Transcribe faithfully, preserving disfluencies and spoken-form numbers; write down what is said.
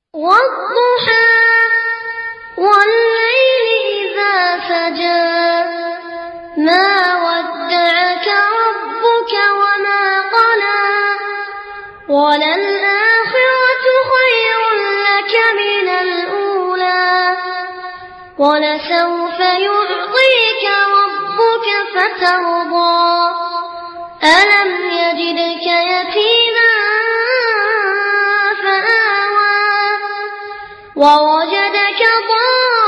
والضحى والليل إذا سجى ما ودعك ربك وما قلى وللآخرة خير لك من الأولى ولسوف يعطيك ربك فترضى ألم يجدك يتيما فآوى ووجدك ضالا